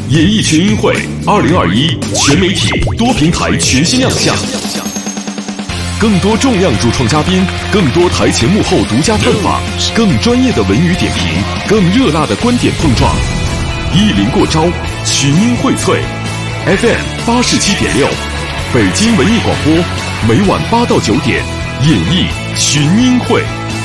演艺群英会2021全媒体多平台全新亮相，更多重量主创嘉宾，更多台前幕后独家探访，更专业的文娱点评，更热辣的观点碰撞。意林过招，群英荟萃。FM 87.6，北京文艺广播，每晚8到9点，演艺群英会。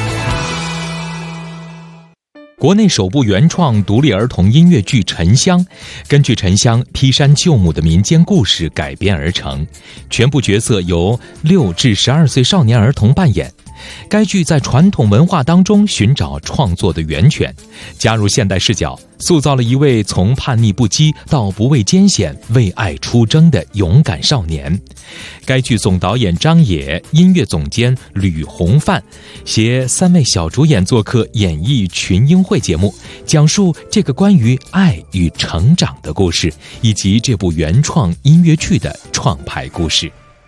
国内首部原创独立儿童音乐剧《沉香》，根据沉香劈山救母的民间故事改编而成，全部角色由6至12岁少年儿童扮演。该剧在传统文化当中寻找创作的源泉，加入现代视角，塑造了一位从叛逆不羁到不畏艰险、为爱出征的勇敢少年。该剧总导演张也，音乐总监吕红范，携3位小主演做客演艺群英会节目，讲述这个关于爱与成长的故事，以及这部原创音乐剧的创排故事。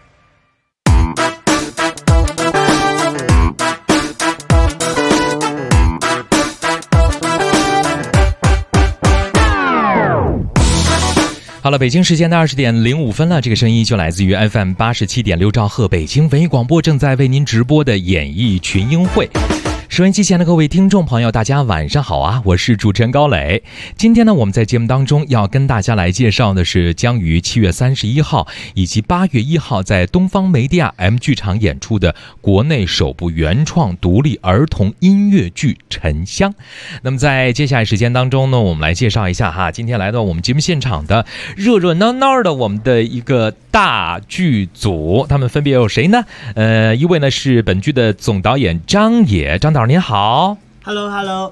好了，北京时间的20点05分了，这个声音就来自于 FM 87.6兆赫北京文艺广播正在为您直播的演艺群英会。收音机前的各位听众朋友，大家晚上好啊！我是主持人高磊。今天呢，我们在节目当中要跟大家来介绍的是将于7月31号以及8月1号在东方梅地亚 M 剧场演出的国内首部原创独立儿童音乐剧《沉香》。那么在接下来时间当中呢，我们来介绍一下哈，今天来到我们节目现场的热热闹闹的我们的一个大剧组，他们分别有谁呢？一位呢是本剧的总导演张也，张导您好。 Hello。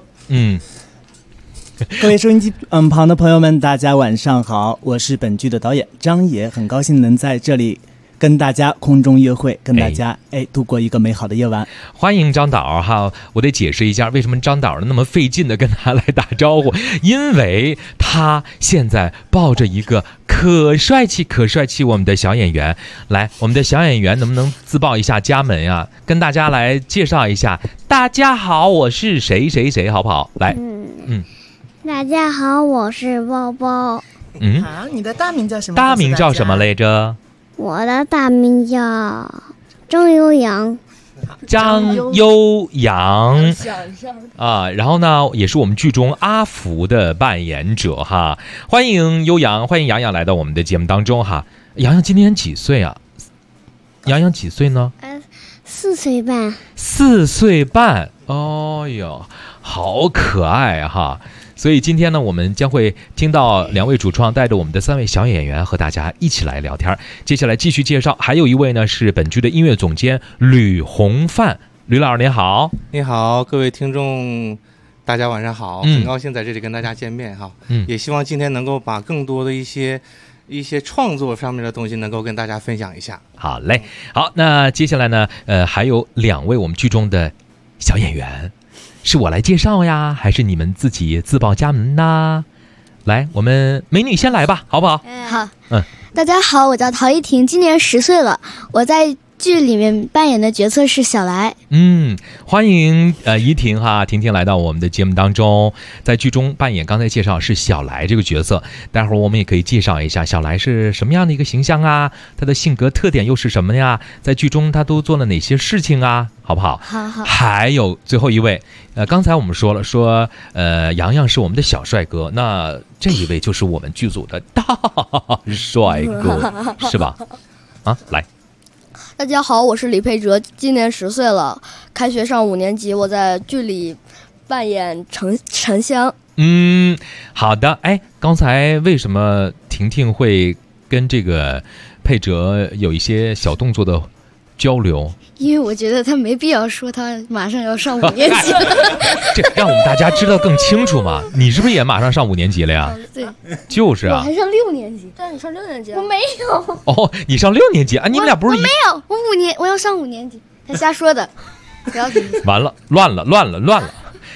各位收音机旁的朋友们，大家晚上好，我是本剧的导演张也，很高兴能在这里跟大家空中约会，跟大家度过一个美好的夜晚。 欢迎张导哈，我得解释一下为什么张导那么费劲的跟他来打招呼，因为他现在抱着一个可帅气我们的小演员。来，我们的小演员能不能自报一下家门呀？跟大家来介绍一下，大家好，我是谁谁谁，好不好？来， 大家好，我是包包。 你的大名叫什么？ 大名叫什么来着？ 我的大名叫张悠扬。 张悠扬啊，然后呢，也是我们剧中阿福的扮演者哈。欢迎悠扬，欢迎洋洋来到我们的节目当中哈。洋洋今年几岁啊？洋洋几岁呢 ？4岁半。 4岁半，哦哟，好可爱哈。所以今天呢，我们将会听到2位主创带着我们的3位小演员和大家一起来聊天。接下来继续介绍，还有一位呢是本剧的音乐总监吕红范。吕老师您好。 你好，各位听众大家晚上好，很高兴在这里跟大家见面哈。也希望今天能够把更多的一些创作上面的东西能够跟大家分享一下。 好嘞，好，那接下来呢还有2位我们剧中的小演员，是我来介绍呀，还是你们自己自报家门呢？来，我们美女先来吧，好不好？ 好。大家好，我叫陶依婷，今年10岁了，我在剧里面扮演的角色是小来。 欢迎依婷哈，婷婷来到我们的节目当中，在剧中扮演刚才介绍是小来这个角色，待会儿我们也可以介绍一下小来是什么样的一个形象啊，他的性格特点又是什么呀？在剧中他都做了哪些事情啊？好不好？ 好。 还有最后一位，刚才我们说了，洋洋是我们的小帅哥，那这一位就是我们剧组的大帅哥，是吧？来。 大家好，我是李佩哲，今年10岁了，开学上5年级，我在剧里扮演沉香。 好的。刚才为什么婷婷会跟这个佩哲有一些小动作的交流？ 因为我觉得他没必要说他马上要上5年级了这让我们大家知道更清楚嘛。你是不是也马上上5年级了呀？ 对， 就是啊。 我还上6年级。对，你上6年级。我没有。 哦，你上6年级啊？你们俩不是？ 我没有，我要上5年级。他瞎说的，不要听。 完了，乱了。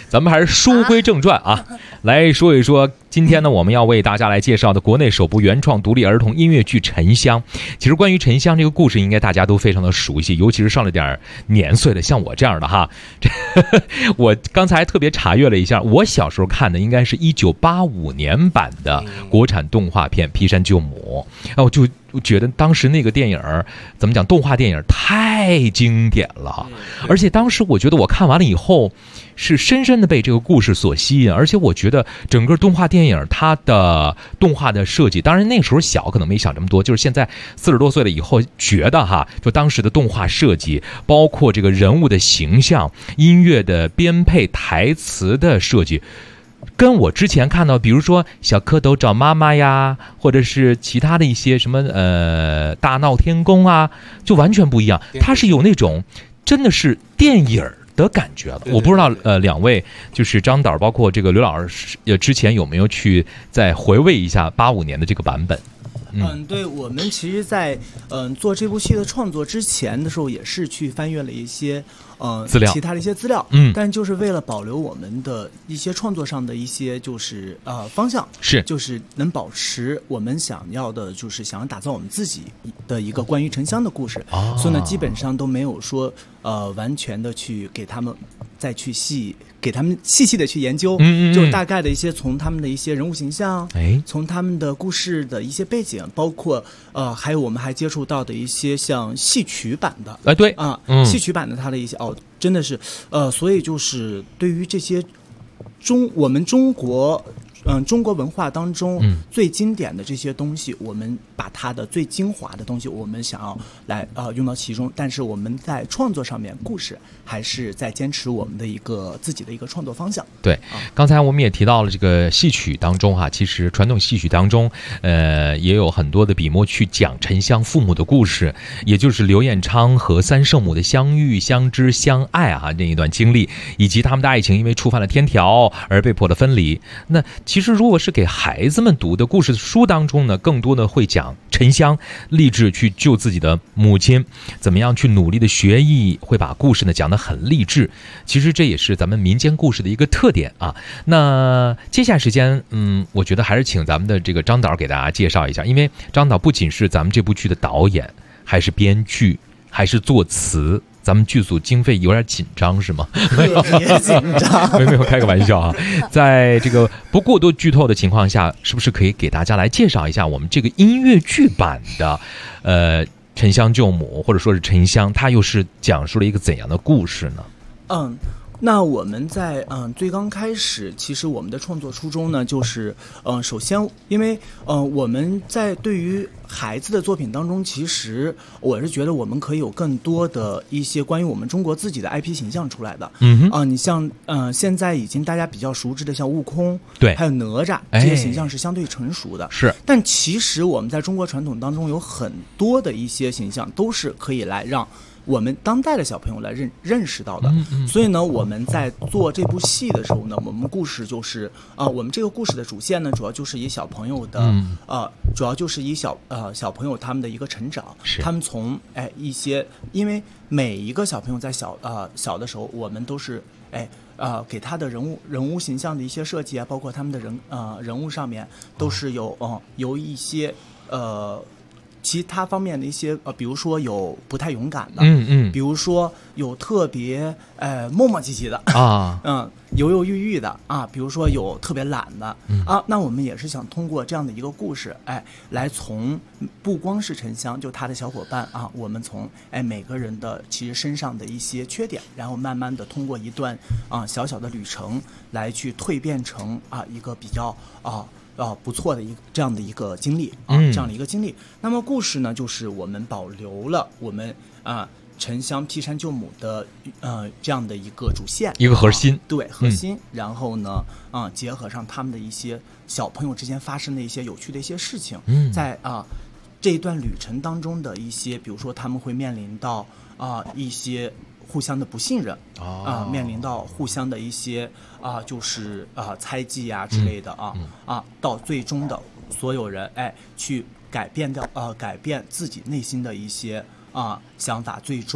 咱们还是书归正传啊，来说一说今天呢，我们要为大家来介绍的国内首部原创独立儿童音乐剧《沉香》。其实关于沉香这个故事，应该大家都非常的熟悉，尤其是上了点年岁的，像我这样的哈。我刚才特别查阅了一下，我小时候看的应该是1985年版的国产动画片《劈山救母》，我就觉得当时那个电影怎么讲，动画电影太经典了，而且当时我觉得我看完了以后是深深的被这个故事所吸引，而且我觉得整个动画电影它的动画的设计，当然那时候小可能没想这么多，就是现在40多岁了以后觉得哈，就当时的动画设计，包括这个人物的形象、音乐的编配、台词的设计，跟我之前看到比如说小蝌蚪找妈妈呀，或者是其他的一些什么大闹天宫啊，就完全不一样。它是有那种真的是电影的感觉了。我不知道两位就是张导包括这个刘老师之前有没有去再回味一下85年的这个版本。 对，我们其实在做这部戏的创作之前的时候，也是去翻阅了一些资料， 其他的一些资料，但就是为了保留我们的一些创作上的一些就是方向， 是就是能保持我们想要的，就是想要打造我们自己的一个关于沉香的故事，所以呢，基本上都没有说完全的去给他们再去给他们细细的去研究，就是大概的一些从他们的一些人物形象，从他们的故事的一些背景，包括还有我们还接触到的一些像戏曲版的， 对戏曲版的它的一些真的是所以就是对于这些我们中国文化当中最经典的这些东西，我们把它的最精华的东西，我们想要来用到其中，但是我们在创作上面，故事还是在坚持我们的一个自己的一个创作方向。 对，刚才我们也提到了这个戏曲当中哈，其实传统戏曲当中也有很多的笔墨去讲沉香父母的故事，也就是刘彦昌和三圣母的相遇、相知、相爱啊这一段经历，以及他们的爱情因为触犯了天条而被迫的分离。那其实如果是给孩子们读的故事书当中呢，更多的会讲沉香立志去救自己的母亲，怎么样去努力的学艺，会把故事呢讲得很励志。其实这也是咱们民间故事的一个特点啊。那接下来时间我觉得还是请咱们的这个张导给大家介绍一下，因为张导不仅是咱们这部剧的导演，还是编剧，还是作词。咱们剧组经费有点紧张是吗？ 特别紧张， 没有开个玩笑啊。在这个不过多剧透的情况下，是不是可以给大家来介绍一下我们这个音乐剧版的沉香救母，或者说是沉香，它又是讲述了一个怎样的故事呢？ 那我们在最刚开始，其实我们的创作初衷呢，就是首先，因为我们在对于孩子的作品当中，其实我是觉得我们可以有更多的一些关于我们中国自己的 IP 形象出来的。你像现在已经大家比较熟知的像悟空， 对， 还有哪吒，这些形象是相对成熟的。是，但其实我们在中国传统当中有很多的一些形象都是可以来让我们当代的小朋友来认识到的。所以呢，我们在做这部戏的时候呢，我们故事就是我们这个故事的主线呢，主要就是以小朋友的主要就是以小朋友他们的一个成长，他们从一些，因为每一个小朋友在小的时候，我们都是给他的人物形象的一些设计啊，包括他们的人物上面都是有一些其他方面的一些比如说有不太勇敢的，比如说有特别磨磨唧唧的啊，犹犹豫豫的啊，比如说有特别懒的那我们也是想通过这样的一个故事，来从不光是沉香，就他的小伙伴啊，我们从每个人的其实身上的一些缺点，然后慢慢的通过一段小小的旅程来去蜕变成一个比较不错的这样的一个经历这样的一个经历。那么故事呢，就是我们保留了我们沉香劈山救母的这样的一个主线， 一个核心， 对，核心。然后呢结合上他们的一些小朋友之间发生的一些有趣的一些事情，在这一段旅程当中的一些，比如说他们会面临到一些互相的不信任面临到互相的一些就是猜忌啊之类的到最终的所有人去改变自己内心的一些想法，最终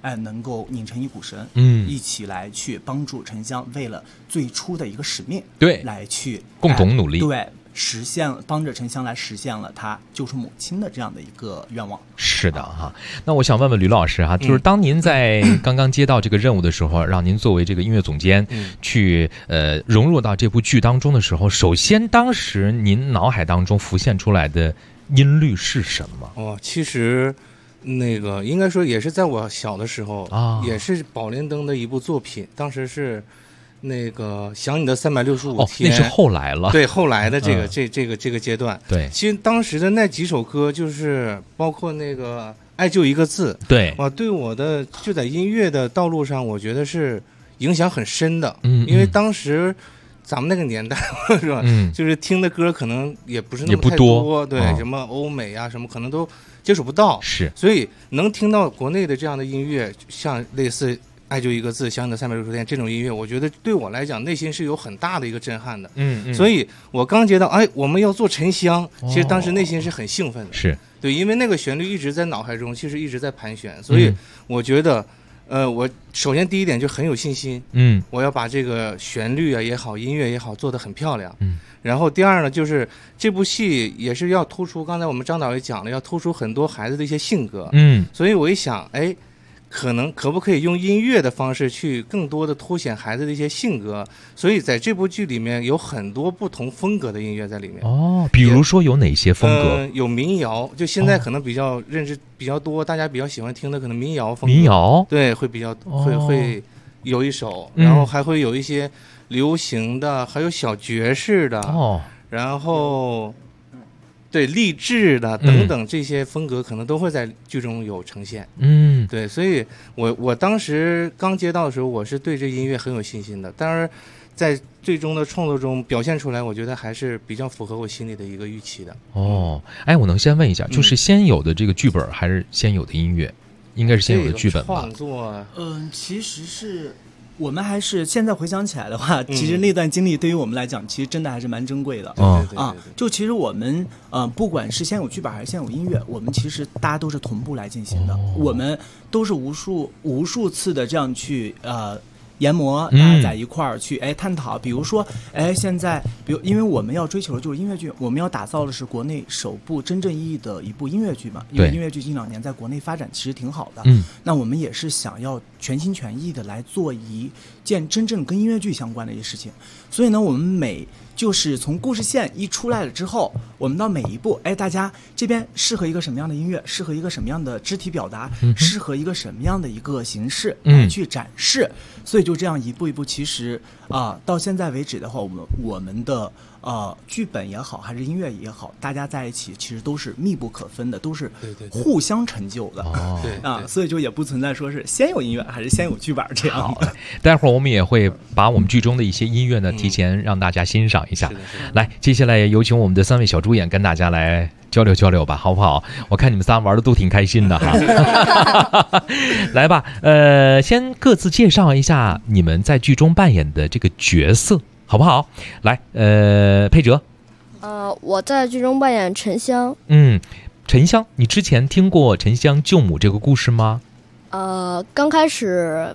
能够拧成一股绳，一起来去帮助沉香为了最初的一个使命， 对， 来去共同努力， 对，实现帮着沉香来实现了他救出母亲的这样的一个愿望。 是的哈，那我想问问吕老师哈，就是当您在刚刚接到这个任务的时候，让您作为这个音乐总监去融入到这部剧当中的时候，首先当时您脑海当中浮现出来的音律是什么？ 其实那个应该说也是在我小的时候也是宝莲灯的一部作品，当时是那个想你的365天， 那是后来了， 对，后来的这个阶段。 对， 其实当时的那几首歌，就是包括那个爱就一个字， 对， 对我的就在音乐的道路上，我觉得是影响很深的。因为当时咱们那个年代是吧，就是听的歌可能也不是那么太多，对，什么欧美啊什么可能都接触不到， 是， 所以能听到国内的这样的音乐，像类似爱就一个字，想你的365天这种音乐，我觉得对我来讲内心是有很大的一个震撼的。所以我刚接到我们要做沉香，其实当时内心是很兴奋的， 是对，因为那个旋律一直在脑海中，其实一直在盘旋，所以我觉得我首先第一点就很有信心，我要把这个旋律也好，音乐也好做得很漂亮，然后第二呢，就是这部戏也是要突出，刚才我们张导也讲了，要突出很多孩子的一些性格，所以我一想，可不可以用音乐的方式去更多的凸显孩子的一些性格？所以在这部剧里面有很多不同风格的音乐在里面。 比如说有哪些风格？ 有民谣，就现在可能比较认识比较多，大家比较喜欢听的可能民谣风格。 民谣对，会比较会有一首，然后还会有一些流行的，还有小爵士的，然后。对，励志的等等这些风格可能都会在剧中有呈现。对，所以我当时刚接到的时候，我是对这音乐很有信心的。当然，在最终的创作中表现出来，我觉得还是比较符合我心里的一个预期的。 我能先问一下，就是先有的这个剧本还是先有的音乐？应该是先有的剧本吧？ 创作， 其实是。我们还是现在回想起来的话，其实那段经历对于我们来讲，其实真的还是蛮珍贵的。就其实我们不管是先有剧本还是先有音乐，我们其实大家都是同步来进行的。我们都是无数次的这样去研磨，大家在一块儿去探讨。比如说现在因为我们要追求的就是音乐剧，我们要打造的是国内首部真正意义的一部音乐剧嘛。因为音乐剧近2年在国内发展其实挺好的。那我们也是想要全心全意的来做一件真正跟音乐剧相关的一些事情。所以呢，我们就是从故事线一出来了之后，我们到每一步，大家这边适合一个什么样的音乐，适合一个什么样的肢体表达，适合一个什么样的一个形式来去展示。所以就这样一步一步，其实到现在为止的话，我们的剧本也好，还是音乐也好，大家在一起其实都是密不可分的，都是互相成就的。所以就也不存在说是先有音乐还是先有剧本这样的。 待会儿我们也会把我们剧中的一些音乐呢提前让大家欣赏一下。来，接下来有请我们的3位小主演跟大家来交流交流吧，好不好？我看你们仨玩的都挺开心的哈。来吧，先各自介绍一下你们在剧中扮演的这个角色，好不好？来，佩哲。 我在剧中扮演沉香。 沉香，你之前听过沉香救母这个故事吗？ 刚开始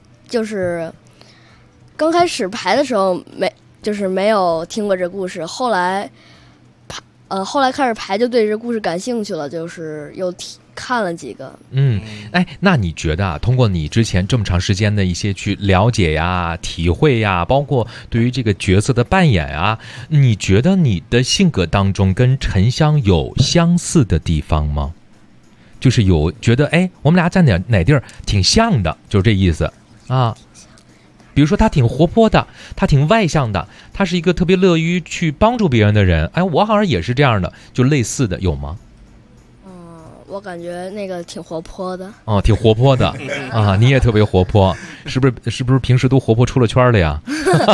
排的时候没有听过这故事，后来开始排就对这故事感兴趣了，就是又看了几个。 那你觉得通过你之前这么长时间的一些去了解呀、体会呀，包括对于这个角色的扮演啊，你觉得你的性格当中跟沉香有相似的地方吗？就是有觉得我们俩在哪地儿挺像的，就是这意思啊。比如说他挺活泼的，他挺外向的，他是一个特别乐于去帮助别人的人。我好像也是这样的，就类似的有吗？ 我感觉那个挺活泼的。 挺活泼的啊，你也特别活泼，是不是平时都活泼出了圈了呀？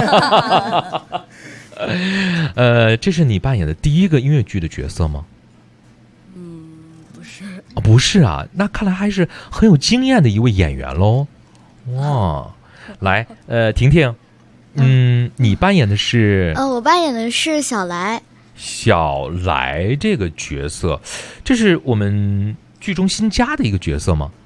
这是你扮演的第一个音乐剧的角色吗？ 不是。 不是啊，那看来还是很有经验的一位演员喽。哇，来，婷婷，你扮演的是？ 我扮演的是小来。 小来这个角色，这是我们剧中新加的一个角色吗？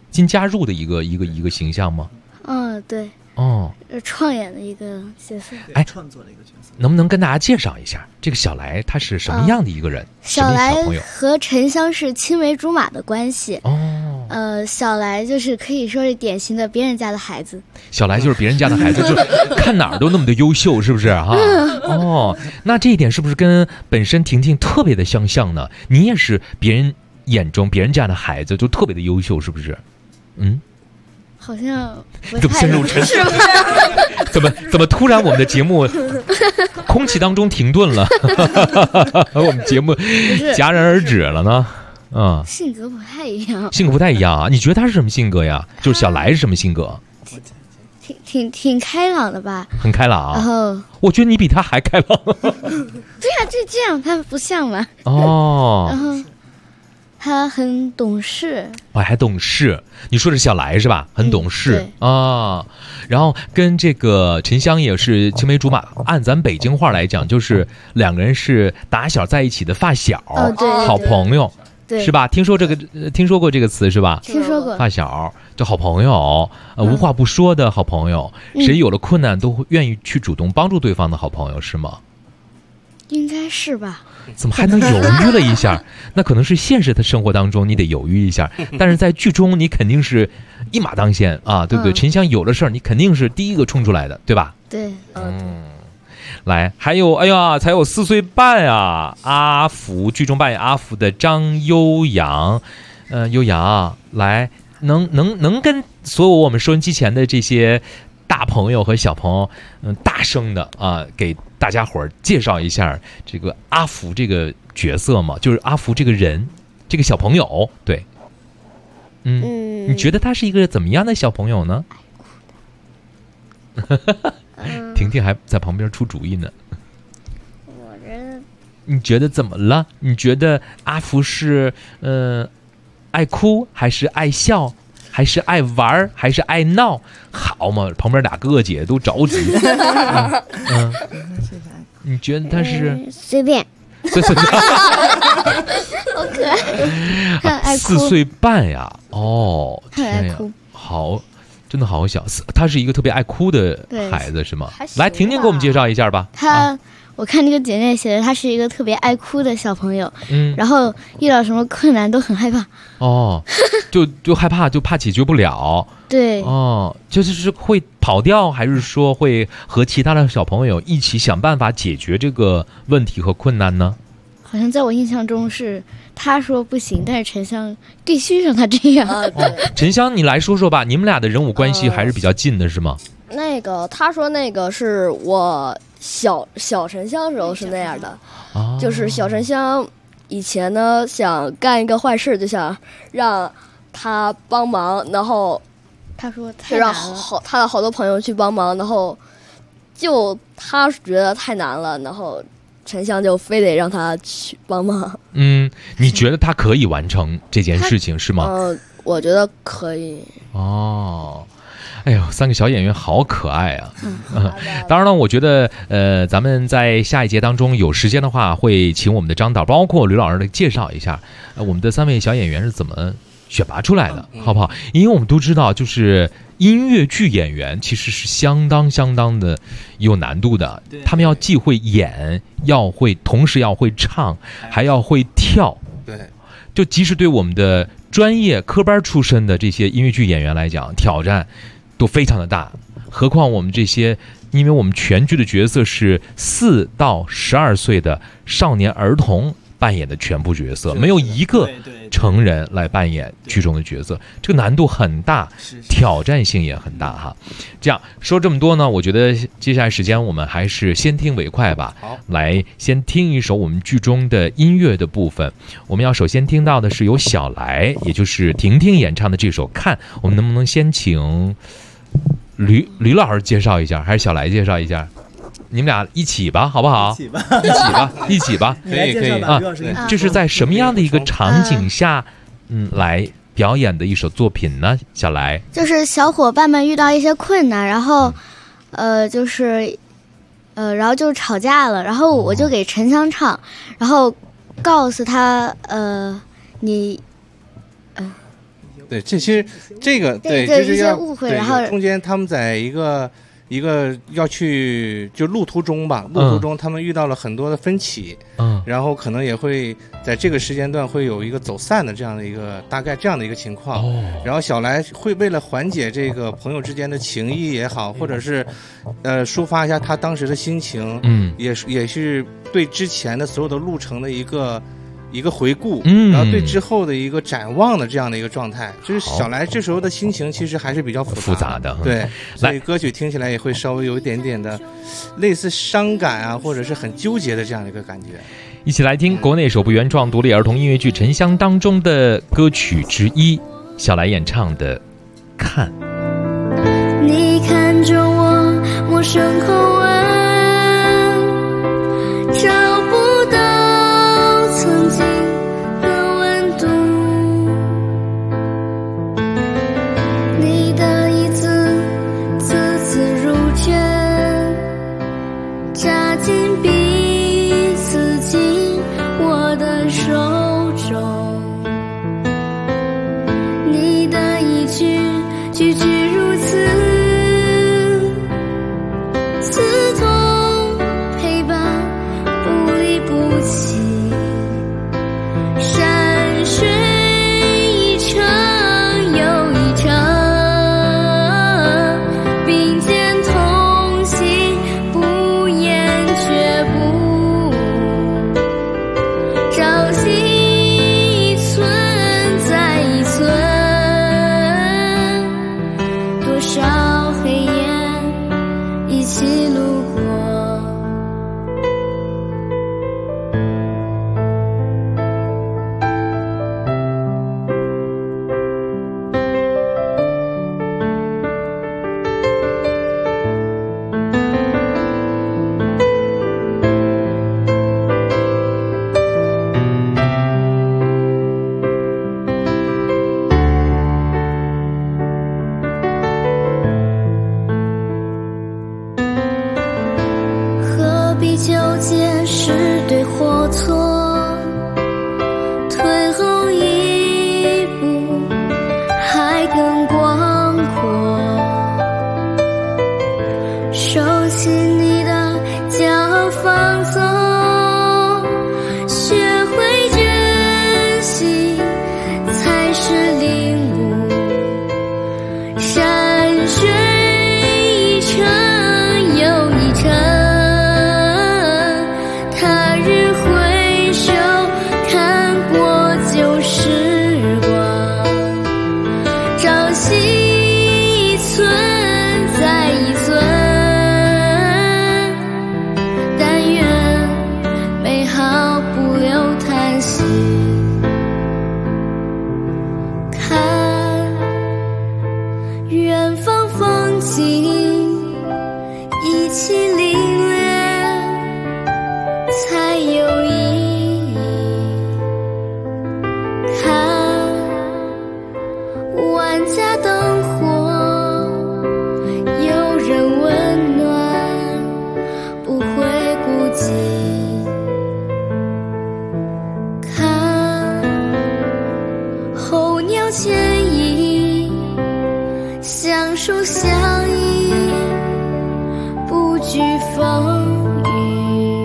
新加入的一个形象吗？ 对。创演的一个角色， 创作的一个角色， 能不能跟大家介绍一下这个小来他是什么样的一个人？ 小来小朋友和沉香是青梅竹马的关系。小来就是可以说是典型的别人家的孩子。 小来就是别人家的孩子，就看哪儿都那么的优秀，是不是哈？那这一点是不是跟本身婷婷特别的相像呢？你也是别人眼中别人家的孩子，就特别的优秀，是不是？ 好像怎么陷入沉思？怎么突然我们的节目空气当中停顿了？我们节目戛然而止了呢？ 性格不太一样。 性格不太一样啊？你觉得他是什么性格呀？就是小来是什么性格？ 挺开朗的吧？ 很开朗。 然后我觉得你比他还开朗。 对呀，就这样，他不像嘛。然后他很懂事， 还懂事。你说的是小来是吧？很懂事然后跟这个沉香也是青梅竹马，按咱北京话来讲，就是两个人是打小在一起的发小，好朋友，是吧？听说过这个词是吧？ 听说过。 发小就好朋友，无话不说的好朋友，谁有了困难都会愿意去主动帮助对方的好朋友，是吗？ 应该是吧。 怎么还能犹豫了一下？那可能是现实的生活当中你得犹豫一下，但是在剧中你肯定是一马当先啊，对不对？沉香有了事儿，你肯定是第一个冲出来的，对吧？ 对。 来，还有，才有4岁半啊！阿福剧中扮演阿福的张悠扬，悠扬，来，能跟所有我们收音机前的这些大朋友和小朋友，大声的给大家伙儿介绍一下这个阿福这个角色嘛，就是阿福这个人，这个小朋友，对，你觉得他是一个怎么样的小朋友呢？婷婷还在旁边出主意呢。 我觉得， 你觉得怎么了？你觉得阿福是爱哭还是爱笑？还是爱玩还是爱闹？好嘛，旁边俩哥哥姐都着急。你觉得他是随便？ 随便。 好可爱。爱哭。 4岁半呀， 天呀， 好，真的好小。他是一个特别爱哭的孩子，是吗？来，婷婷给我们介绍一下吧。 我看这个简介写的，他是一个特别爱哭的小朋友，然后遇到什么困难都很害怕。 就害怕，就怕解决不了。 对。 就是会跑掉，还是说会和其他的小朋友一起想办法解决这个问题和困难呢？ 好像在我印象中是他说不行，但是沉香必须让他这样。 沉香，你来说说吧，你们俩的人物关系还是比较近的，是吗？ 他说那个是我小沉香时候是那样的，就是小沉香以前呢想干一个坏事，就想让他帮忙，然后他说就让他的好多朋友去帮忙，然后就他觉得太难了，然后沉香就非得让他去帮忙。 你觉得他可以完成这件事情是吗？ 我觉得可以。 哎呦，3个小演员好可爱啊！当然了，我觉得咱们在下一节当中有时间的话，会请我们的张导，包括吕老师来介绍一下我们的3位小演员是怎么选拔出来的，好不好？因为我们都知道，就是音乐剧演员其实是相当的有难度的，他们要既会演，同时要会唱，还要会跳。 对， 就即使对我们的专业科班出身的这些音乐剧演员来讲，挑战都非常的大，何况我们这些，因为我们全剧的角色是4到12岁的少年儿童扮演的全部角色，没有一个成人来扮演剧中的角色，这个难度很大，挑战性也很大哈。这样说这么多呢，我觉得接下来时间我们还是先听为快吧。 好， 来先听一首我们剧中的音乐的部分。我们要首先听到的是由小来，也就是婷婷演唱的这首《看》。我们能不能先请吕老师介绍一下，还是小来介绍一下？你们俩一起吧，好不好？一起吧。 可以啊！这是在什么样的一个场景下，来表演的一首作品呢？小来， 就是小伙伴们遇到一些困难，然后，然后就吵架了，然后我就给沉香唱，然后告诉他， 对，这其实这个对就是要误会，然后中间他们在一个要去就路途中吧，路途中他们遇到了很多的分歧，然后可能也会在这个时间段会有一个走散的这样的一个大概这样的一个情况，然后小来会为了缓解这个朋友之间的情谊也好，或者是抒发一下他当时的心情，也是对之前的所有的路程的一个回顾，然后对之后的一个展望的这样的一个状态，就是小来这时候的心情其实还是比较复杂的，对，所以歌曲听起来也会稍微有一点点的类似伤感啊，或者是很纠结的这样的一个感觉。 一起来听国内首部原创独立儿童音乐剧《沉香》当中的歌曲之一，小来演唱的《看》。 你看着我陌生口吻，找不到曾经的温度，你的一字字如针，扎进彼此进我的手中，你的一句句句如此刺痛，陪伴不离不弃，山水一程又一程，并肩同行，不言却不朝夕一寸再一寸，多少黑夜一起路过。何必纠结是对或错，退后一步还更广阔，收起你的骄傲放纵，学会珍惜才是领悟，山水一程又一程，他日回首看过旧时光，朝夕一寸再一寸，但愿美好不留叹息。看远方风景一起领略才有意义，看万家灯火有人温暖，不会孤寂，看候鸟迁移，相守相依，不惧风雨，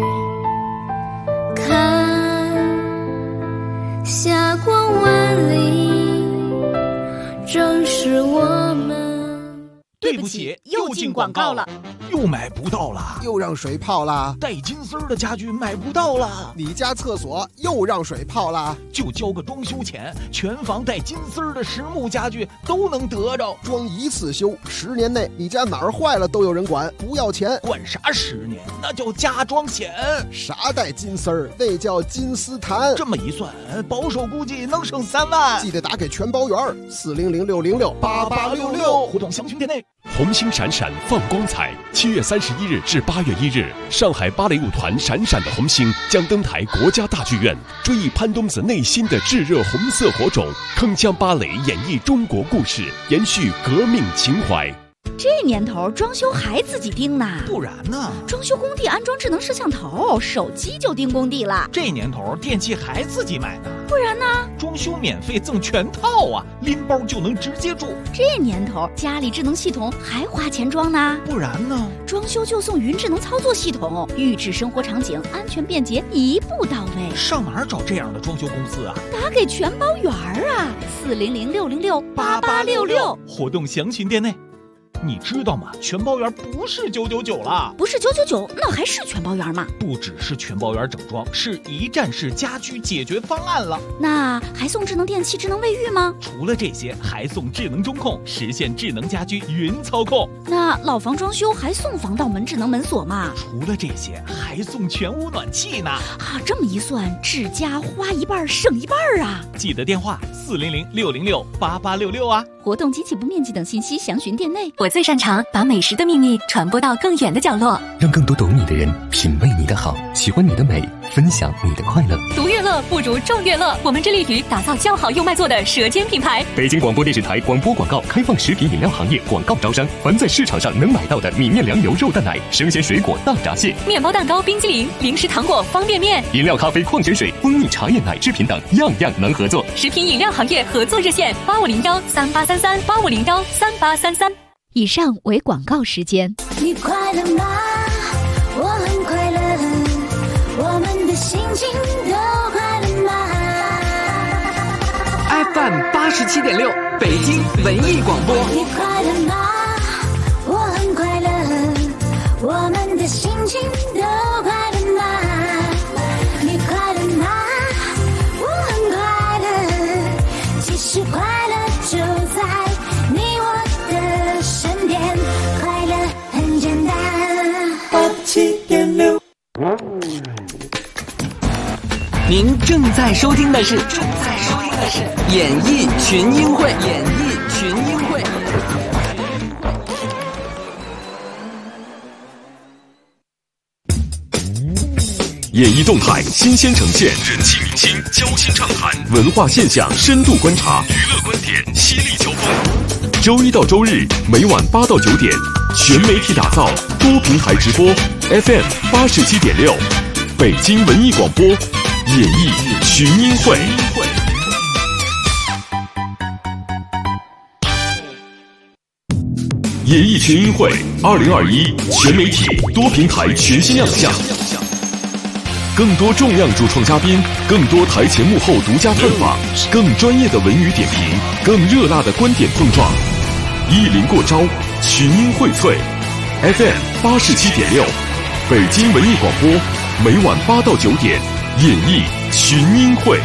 看霞光万里，正是我们。 对不起，又进广告了， 又买不到了， 又让水泡了， 带金丝儿的家具买不到了， 你家厕所又让水泡了， 就交个装修钱，全房带金丝儿的实木家具都能得着， 装一次修，10年内你家哪儿坏了都有人管，不要钱。 管啥10年？那叫家装险。 啥带金丝儿？那叫金丝檀。 这么一算，保守估计能省3万。 记得打给全包员，400-606-8866， 互动详询店内。 红星闪闪放光彩，7月31日至8月1日，上海芭蕾舞团闪闪的红星将登台国家大剧院，追忆潘冬子内心的炙热红色火种，铿锵芭蕾演绎中国故事，延续革命情怀。 这年头装修还自己盯呢？ 不然呢？ 装修工地安装智能摄像头，手机就盯工地了。 这年头电器还自己买呢？ 不然呢？ 装修免费赠全套啊，拎包就能直接住。 这年头家里智能系统还花钱装呢？ 不然呢？ 装修就送云智能操作系统，预制生活场景，安全便捷，一步到位。 上哪儿找这样的装修公司啊？ 打给全包园啊，400-606-8866， 活动详询店内。你知道吗？全包园不是999了， 不是999，那还是全包园吗？ 不只是全包园整装，是一站式家居解决方案了。 那还送智能电器、智能卫浴吗？ 除了这些，还送智能中控，实现智能家居云操控。 那老房装修还送防盗门、智能门锁吗？ 除了这些，还送全屋暖气呢。 啊，这么一算，智家花一半省一半啊！ 记得电话400-606-8866啊。 活动及起步面积等信息详询店内。 我最擅长把美食的秘密传播到更远的角落， 让更多懂你的人品味你的好，喜欢你的美，分享你的快乐。 独乐乐不如众乐乐，我们致力于打造较好又卖座的舌尖品牌。 北京广播电视台广播广告开放食品饮料行业广告招商，凡在市场上能买到的米面粮油肉蛋奶、生鲜水果大闸蟹、 面包蛋糕、冰激凌、零食糖果、方便面、 饮料咖啡、矿泉水、蜂蜜茶叶奶制品等，样样能合作。 食品饮料行业合作热线8501-3833-8501-3833。 以上为广告时间。 你快乐吗？我很快乐，我们的心情都快乐吗 ？FM 87.6，北京文艺广播。 你快乐吗？我很快乐，我们的心情都快乐吗？你快乐吗？我很快乐，其实快乐就在你我的身边，快乐很简单。87.6。 您正在收听的是演艺群英会。 演艺动态新鲜呈现，人气明星交心畅谈，文化现象深度观察，娱乐观点犀利交锋。周一到周日每晚8到9点，全媒体打造，多平台直播 ，FM 87.6，北京文艺广播，演艺群英会。演艺群英会2021全媒体多平台全新亮相。更多重量主创嘉宾，更多台前幕后独家探访，更专业的文娱点评，更热辣的观点碰撞，一临过招，群英荟萃。FM 87.6，北京文艺广播，每晚8到9点，演艺群英会。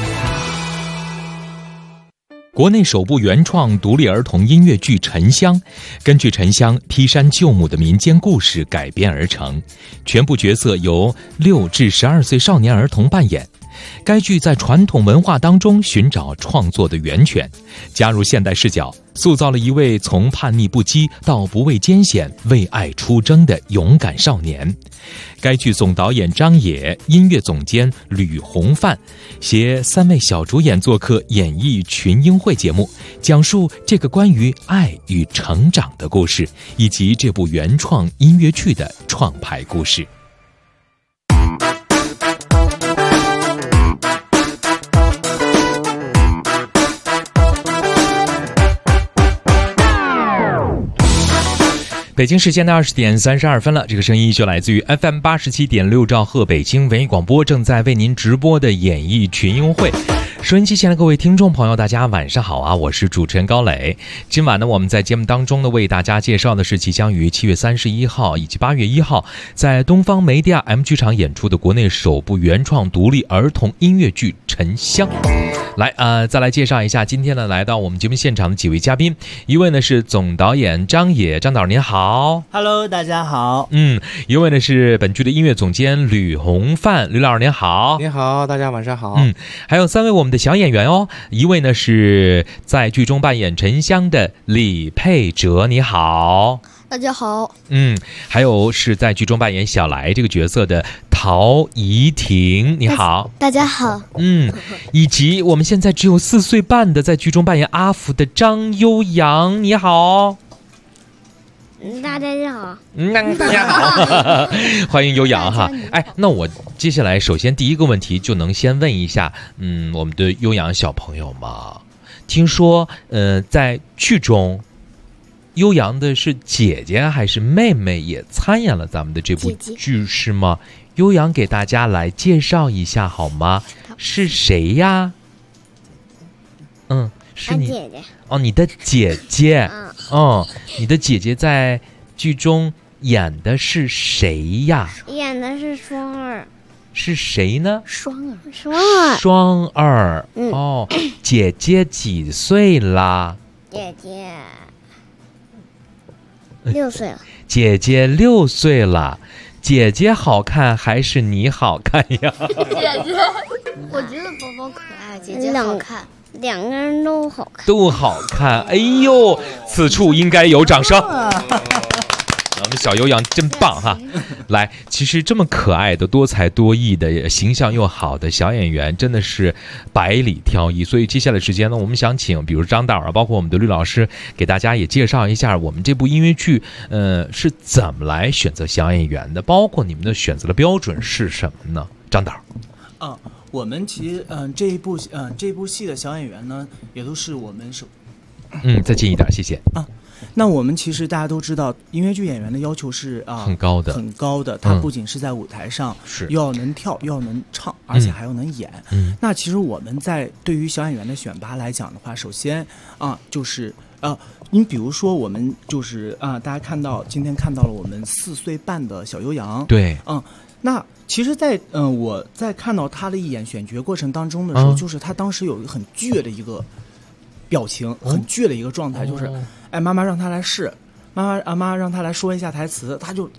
国内首部原创独立儿童音乐剧《沉香》，根据沉香劈山救母的民间故事改编而成，全部角色由6至12岁少年儿童扮演。该剧在传统文化当中寻找创作的源泉，加入现代视角，塑造了一位从叛逆不羁到不畏艰险、为爱出征的勇敢少年。该剧总导演张也，音乐总监吕红范，携3位小主演做客演艺群英会节目，讲述这个关于爱与成长的故事，以及这部原创音乐剧的创排故事。北京时间的20点32分了，这个声音就来自于 FM 87.6兆赫北京文艺广播，正在为您直播的演艺群英会。收音机前的各位听众朋友，大家晚上好啊！我是主持人高磊。今晚呢，我们在节目当中呢，为大家介绍的是即将于7月31号以及8月1号在东方梅地亚 M 剧场演出的国内首部原创独立儿童音乐剧《沉香》。来再来介绍一下今天呢来到我们节目现场的几位嘉宾，一位呢是总导演张也，张导您好。 Hello， 大家好。 一位呢是本剧的音乐总监吕红范，吕老师您好。 您好，大家晚上好。 还有3位我们的小演员哦，一位呢是在剧中扮演沉香的李佩哲，你好。 大家好。 还有是在剧中扮演小来这个角色的陶怡婷，你好。 大家好。 以及我们现在只有4岁半的在剧中扮演阿福的张悠扬，你好。 大家好。 大家好，欢迎有氧哈。哎，那我接下来首先第一个问题就能先问一下，我们的有氧小朋友嘛，听说在剧中，悠扬的是姐姐还是妹妹也参演了咱们的这部剧是吗？悠扬给大家来介绍一下好吗？是谁呀？是你姐姐哦，你的姐姐。你的姐姐在剧中演的是谁呀？ 演的是双儿。 是谁呢？ 双儿。 姐姐几岁啦？ 姐姐6岁了。 姐姐6岁了。姐姐好看还是你好看呀？ 姐姐，我觉得宝宝可爱，姐姐好看，两个人都好看， 都好看。哎呦，此处应该有掌声。我们小有氧真棒哈！来，其实这么可爱的、多才多艺的、形象又好的小演员，真的是百里挑一。所以接下来时间呢，我们想请，比如张导啊，包括我们的吕老师，给大家也介绍一下我们这部音乐剧，是怎么来选择小演员的，包括你们的选择的标准是什么呢？张导。 我们其实这一部戏的小演员呢，也都是我们再近一点，谢谢那我们其实大家都知道，音乐剧演员的要求是很高的。 他不仅是在舞台上又要能跳，又要能唱，而且还要能演。那其实我们在对于小演员的选拔来讲的话，首先就是你比如说我们就是大家今天看到了我们4岁半的小悠扬。 对。 那其实我在看到他的一眼选角过程当中的时候，就是他当时有一个很倔的一个表情，很倔的一个状态，就是妈妈让他来试，妈妈让他来说一下台词，他就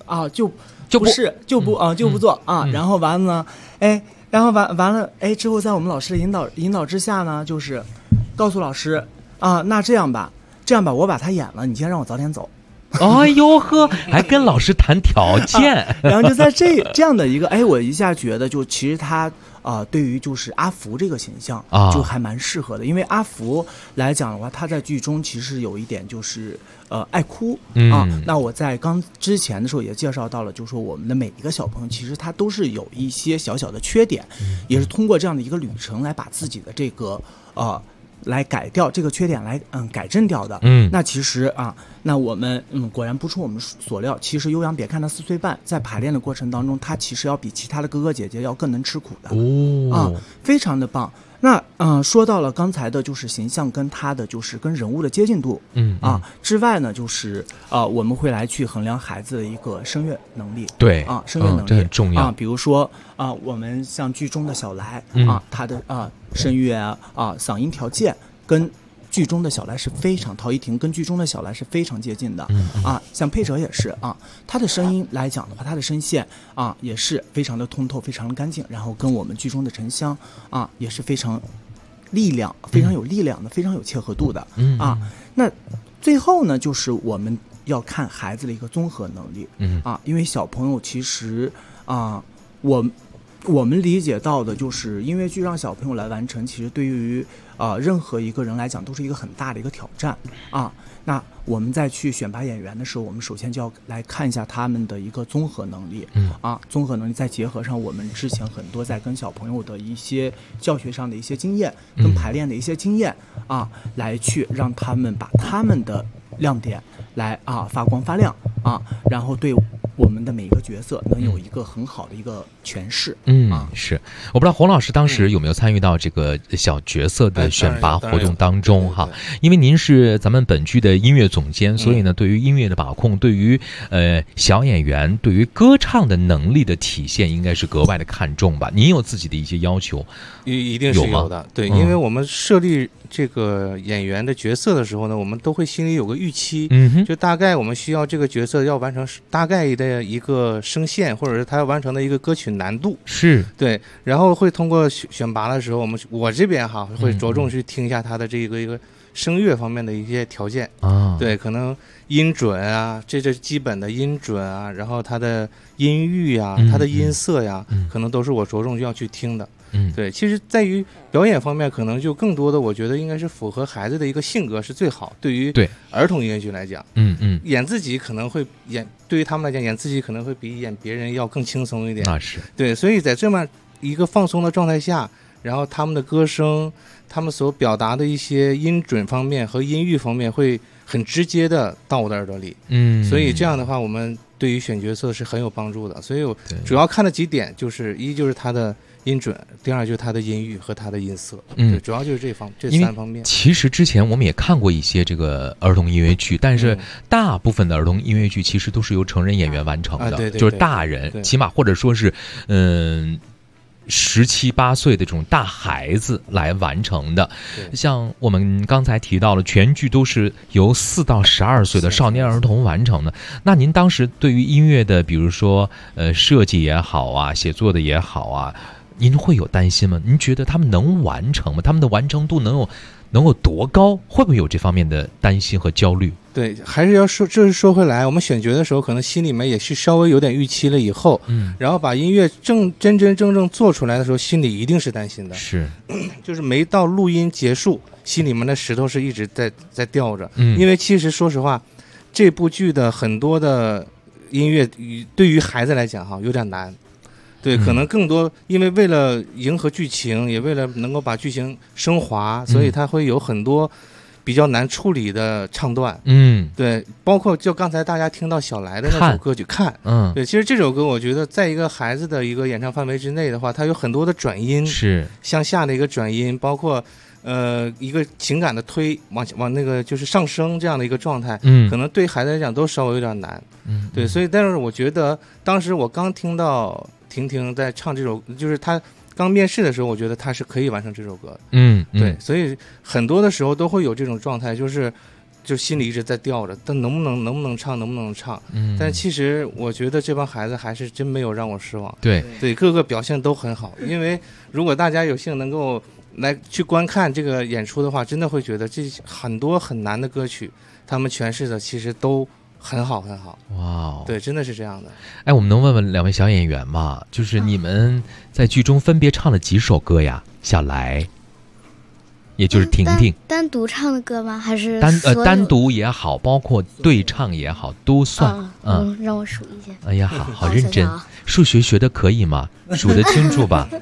不做然后完了呢，然后完了之后在我们老师的引导之下呢，就是告诉老师那这样吧，我把他演了，你今天让我早点走。 哎呦呵，还跟老师谈条件， 然后就在这样的一个我一下觉得就其实他对于就是阿福这个形象就还蛮适合的，因为阿福来讲的话，他在剧中其实有一点就是爱哭那我在之前的时候也介绍到了，就是说我们的每一个小朋友其实他都是有一些小小的缺点，也是通过这样的一个旅程来把自己的这个来改掉这个缺点，来改正掉的。那其实那我们果然不出我们所料，其实悠扬别看他4岁半，在排练的过程当中，他其实要比其他的哥哥姐姐要更能吃苦的非常的棒。那说到了刚才的就是形象跟他的就是跟人物的接近度之外呢，就是我们会来去衡量孩子的一个声乐能力。 对声乐能力这很重要比如说我们像剧中的小来他的声乐嗓音条件跟剧中的小来是非常，陶依婷跟剧中的小来是非常接近的像佩哲也是他的声音来讲的话，他的声线也是非常的通透，非常的干净，然后跟我们剧中的沉香也是非常有力量的，非常有切合度的那最后呢，就是我们要看孩子的一个综合能力因为小朋友其实我们理解到的就是音乐剧让小朋友来完成，其实对于任何一个人来讲都是一个很大的一个挑战那我们在去选拔演员的时候，我们首先就要来看一下他们的一个综合能力综合能力再结合上我们之前很多在跟小朋友的一些教学上的一些经验跟排练的一些经验来去让他们把他们的亮点来发光发亮然后对我们的每一个角色能有一个很好的一个诠释是。我不知道洪老师当时有没有参与到这个小角色的选拔活动当中哈？因为您是咱们本剧的音乐总监，所以呢，对于音乐的把控，对于小演员，对于歌唱的能力的体现，应该是格外的看重吧？您有自己的一些要求？ 一定是有的，对，因为我们设立这个演员的角色的时候呢，我们都会心里有个预期，就大概我们需要这个角色要完成大概的一个声线，或者是他要完成的一个歌曲难度， 是对，然后会通过选拔的时候，我这边会着重去听一下他的这一个声乐方面的一些条件对，可能音准这基本的音准然后他的音域他的音色可能都是我着重要去听的。 对，其实在于表演方面，可能就更多的，我觉得应该是符合孩子的一个性格是最好。对于儿童音乐剧来讲，演自己可能会对于他们来讲，演自己可能会比演别人要更轻松一点。 那是对，所以在这么一个放松的状态下，然后他们的歌声，他们所表达的一些音准方面和音域方面会很直接的到我的耳朵里。所以这样的话，我们对于选角色是很有帮助的。所以我主要看的几点就是一就是它的音准，第二就是它的音域和它的音色。对，主要就是这3方面。 其实之前我们也看过一些这个儿童音乐剧，但是大部分的儿童音乐剧其实都是由成人演员完成的，就是大人，起码或者说是17、18岁的这种大孩子来完成的。像我们刚才提到了，全剧都是由4到12岁的少年儿童完成的。那您当时对于音乐的，比如说设计也好啊，写作的也好啊，您会有担心吗？您觉得他们能完成吗？他们的完成度能有多高？会不会有这方面的担心和焦虑？ 对，还是要说，这是说回来，我们选角的时候，可能心里面也是稍微有点预期了。以后，然后把音乐真正做出来的时候，心里一定是担心的。 是， 就是没到录音结束，心里面的石头是一直在吊着。因为其实说实话，这部剧的很多的音乐对于孩子来讲哈有点难。对，可能更多，因为为了迎合剧情，也为了能够把剧情升华，所以它会有很多比较难处理的唱段。对，包括就刚才大家听到小来的那首歌曲《看》，对，其实这首歌我觉得在一个孩子的一个演唱范围之内的话，它有很多的转音， 是向下的一个转音，包括一个情感的推往那个就是上升这样的一个状态，可能对孩子来讲都稍微有点难。对，所以但是我觉得当时我刚听到婷婷在唱这首，就是她刚面试的时候，我觉得她是可以完成这首歌的。对，所以很多的时候都会有这种状态，就心里一直在吊着，但能不能唱？但其实我觉得这帮孩子还是真没有让我失望。 对， 各个表现都很好。因为如果大家有幸能够来去观看这个演出的话，真的会觉得这很多很难的歌曲，他们诠释的其实都很好。 哇， 对，真的是这样的。 哎，我们能问问2位小演员吗？就是你们在剧中分别唱了几首歌呀？小来，也就是婷婷， 单独唱的歌吗？还是单独也好，包括对唱也好，都算。 让我数一下。 哎呀，好认真，数学学的可以吗？数得清楚吧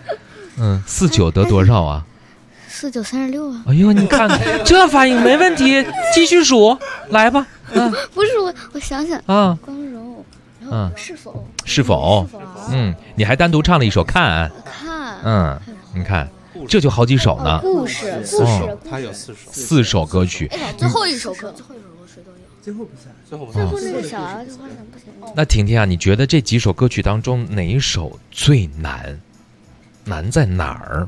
？4、9得多少啊 ？4、9、36啊！ 哎呦，你看这反应没问题，继续数，来吧。 不是我想想啊，光荣，然后是否， 你还单独唱了一首看，你看这就好几首呢。 故事， 它有4 首歌曲。 最后一首歌， 谁都有，最后不算， 最后那个小儿子花伞不行。 那婷婷啊，你觉得这几首歌曲当中哪一首最难？难在哪儿？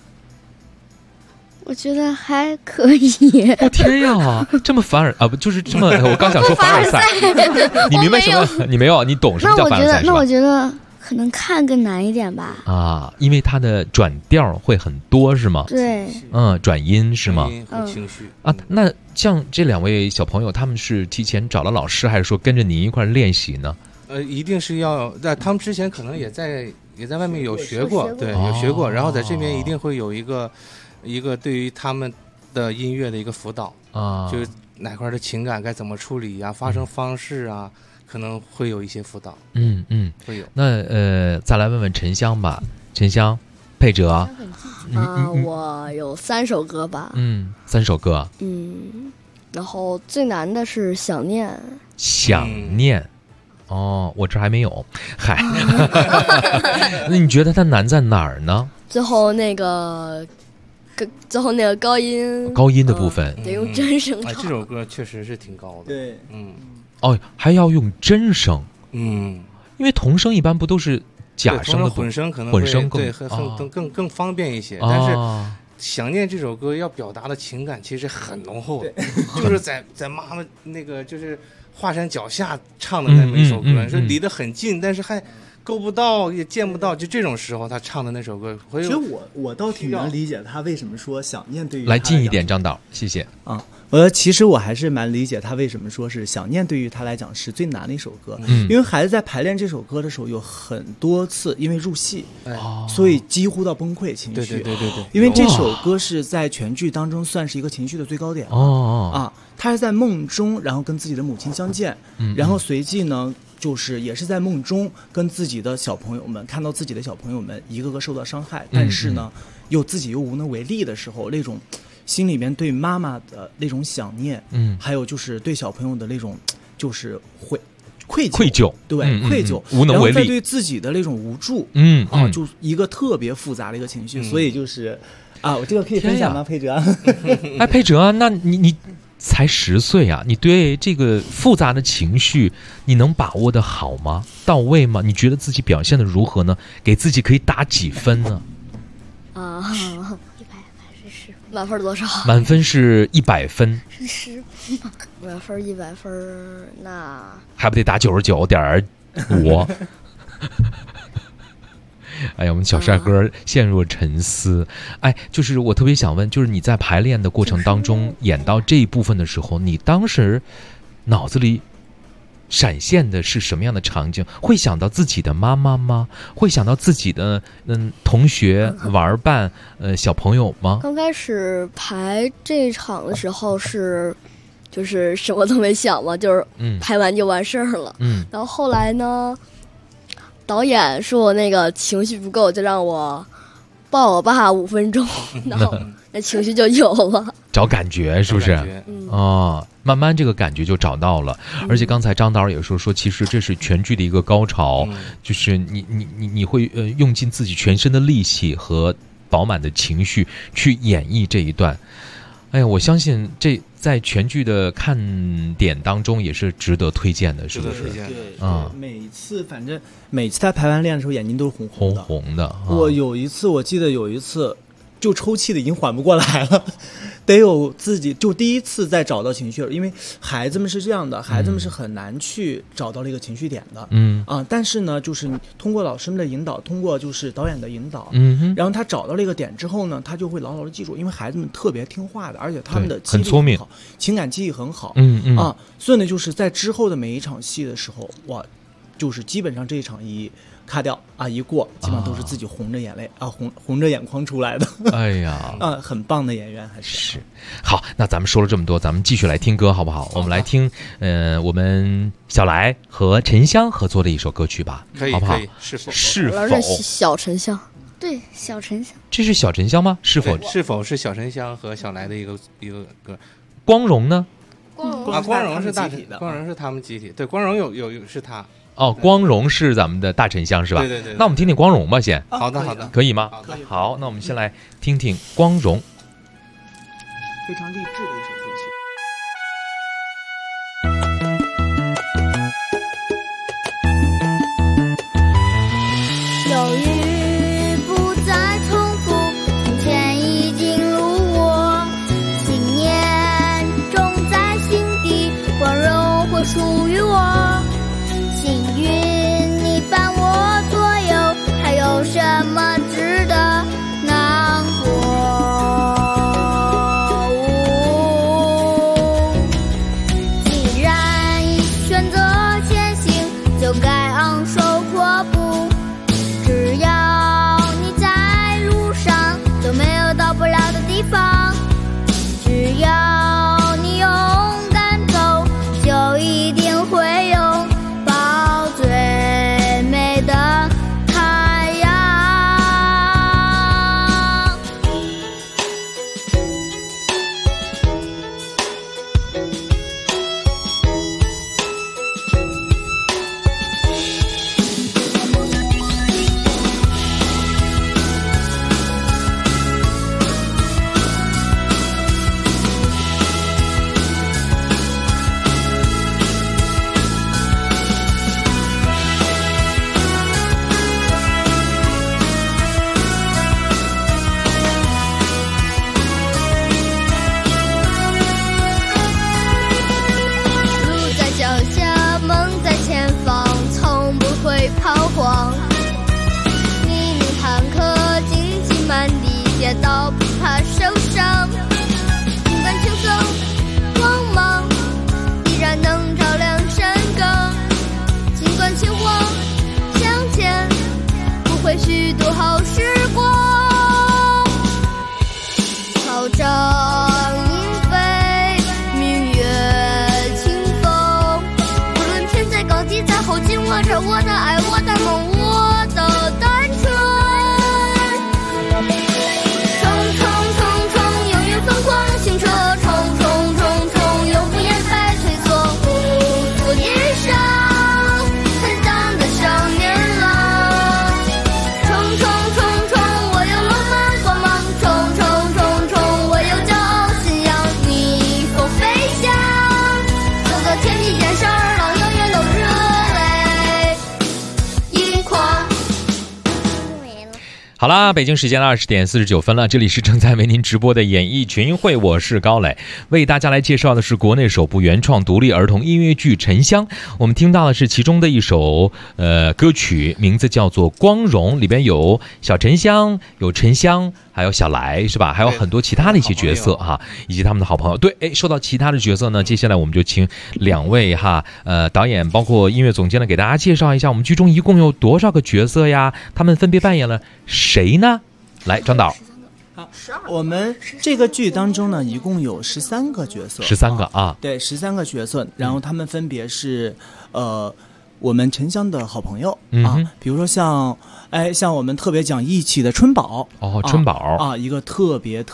我觉得还可以。 我天呀，这么凡尔啊，不就是这么？我刚想说凡尔赛，你明白什么？你没有，你懂什么叫凡尔赛？ 那我觉得可能看更难一点吧。 啊，因为它的转调会很多，是吗？ 对。 转音是吗？ 情绪啊，那像这2位小朋友，他们是提前找了老师，还是说跟着你一块练习呢？ 一定是要在他们之前可能也在外面有学过，对，有学过，然后在这边一定会有一个对于他们的音乐的一个辅导啊，就是哪块的情感该怎么处理啊，发声方式啊，可能会有一些辅导。会有。 那再来问问沉香吧，沉香，佩哲。 我有3首歌吧。 3首歌。 然后最难的是想念。 想念。我这还没有。嗨，那你觉得它难在哪儿呢？ 最后那个高音的部分， 得用真声唱。 这首歌确实是挺高的。 对， 还要用真声。因为童声一般不都是假声的， 混声可能混声更方便一些。但是想念这首歌要表达的情感其实很浓厚，就是在妈妈那个就是华山脚下唱的那么一首歌，是离得很近，但是还够不到也见不到，就这种时候他唱的那首歌， 其实我倒挺能理解他为什么说想念对于他来近一点，张导，谢谢啊。其实我还是蛮理解他为什么说是想念对于他来讲是最难的一首歌，因为孩子在排练这首歌的时候有很多次因为入戏，所以几乎到崩溃情绪。 对， 因为这首歌是在全剧当中算是一个情绪的最高点他是在梦中，然后跟自己的母亲相见，然后随即呢。就是也是在梦中跟自己的小朋友们看到自己的小朋友们一个个受到伤害，但是呢自己又无能为力的时候，那种心里面对妈妈的那种想念，还有就是对小朋友的那种就是愧疚，对，愧疚， 无能为力， 然后再对自己的那种无助，就一个特别复杂的一个情绪，所以就是我这个可以分享吗，佩哲？ 哎，佩哲，那你才10岁啊，你对这个复杂的情绪你能把握得好吗？到位吗？你觉得自己表现得如何呢？给自己可以打几分呢 ？100分是10分，满分多少？ 满分是100分， 是10分吗？满分100分，那还不得打99.5？哎呀，我们小帅哥陷入沉思。哎，就是我特别想问，就是你在排练的过程当中演到这一部分的时候，你当时脑子里闪现的是什么样的场景？会想到自己的妈妈吗？会想到自己的同学玩伴小朋友吗？ 刚开始排这场的时候就是什么都没想嘛，就是排完就完事儿了。然后后来呢，导演说我那个情绪不够，就让我抱我爸5分钟，然后那情绪就有了。 找感觉是不是？慢慢这个感觉就找到了。而且刚才张导也说，其实这是全剧的一个高潮，就是你会用尽自己全身的力气和饱满的情绪去演绎这一段。哎呀，我相信这在全剧的看点当中也是值得推荐的，是不是？ 对，每次在排完练的时候，眼睛都是红的。 我记得有一次，就抽泣的已经缓不过来了，得有自己就第一次再找到情绪了，因为孩子们是这样的，孩子们是很难去找到那个情绪点的，但是呢，就是通过老师们的引导，通过就是导演的引导，然后他找到那个点之后呢，他就会牢牢的记住，因为孩子们特别听话的，而且他们的记忆力很好，情感记忆很好，所以呢，就是在之后的每一场戏的时候，哇，就是基本上这一场一卡掉一过，基本上都是自己红着眼泪红着眼眶出来的。 哎呀， 很棒的演员还是。 好，那咱们说了这么多，咱们继续来听歌好不好？我们来听我们小来和沉香合作的一首歌曲吧，好不好？ 是否小沉香？ 对，小沉香。 这是小沉香吗？是否是小沉香和小来的一个歌？ 光荣呢？ 光荣是大体的，光荣是他们集体。对，光荣有是他。 光荣是咱们的大沉香是吧？ 对。 那我们听听光荣吧，先。 好的， 可以吗？ 可以。 好，那我们先来听听光荣。 非常励志的一首歌曲。 有雨不再重复，从前已经路过，信念种在心底，光荣会属于我。幸运你伴我左右，还有什么值得难过？既然已选择前行，就该昂首阔步。只要你在路上，就没有到不了的地方。只要你勇敢走，就一定会拥抱最美的太阳。 我的爱，我的梦，我的单纯。冲冲冲冲，永远疯狂行车，冲冲冲冲，永不言败退缩，不负年少，坦荡的少年郎。冲冲冲冲，我有浪漫光芒，冲冲冲冲，我有骄傲信仰，逆风飞翔，走到天地间，少儿郎永远都热泪盈眶。 好啦，北京时间的20点49分了，这里是正在为您直播的演艺群英会，我是高磊，为大家来介绍的是国内首部原创独立儿童音乐剧《沉香》。我们听到的是其中的一首歌曲，名字叫做《光荣》，里边有小沉香，有沉香，还有小来，是吧？还有很多其他的一些角色哈，以及他们的好朋友。对，说到其他的角色呢，接下来我们就请两位导演包括音乐总监呢，给大家介绍一下我们剧中一共有多少个角色呀？他们分别扮演了谁呢？来，张导。 好，我们这个剧当中呢，一共有13个角色 ，13个啊， 对，13个角色，然后他们分别是我们沉香的好朋友啊，比如说像我们特别讲义气的春宝春宝啊，一个特别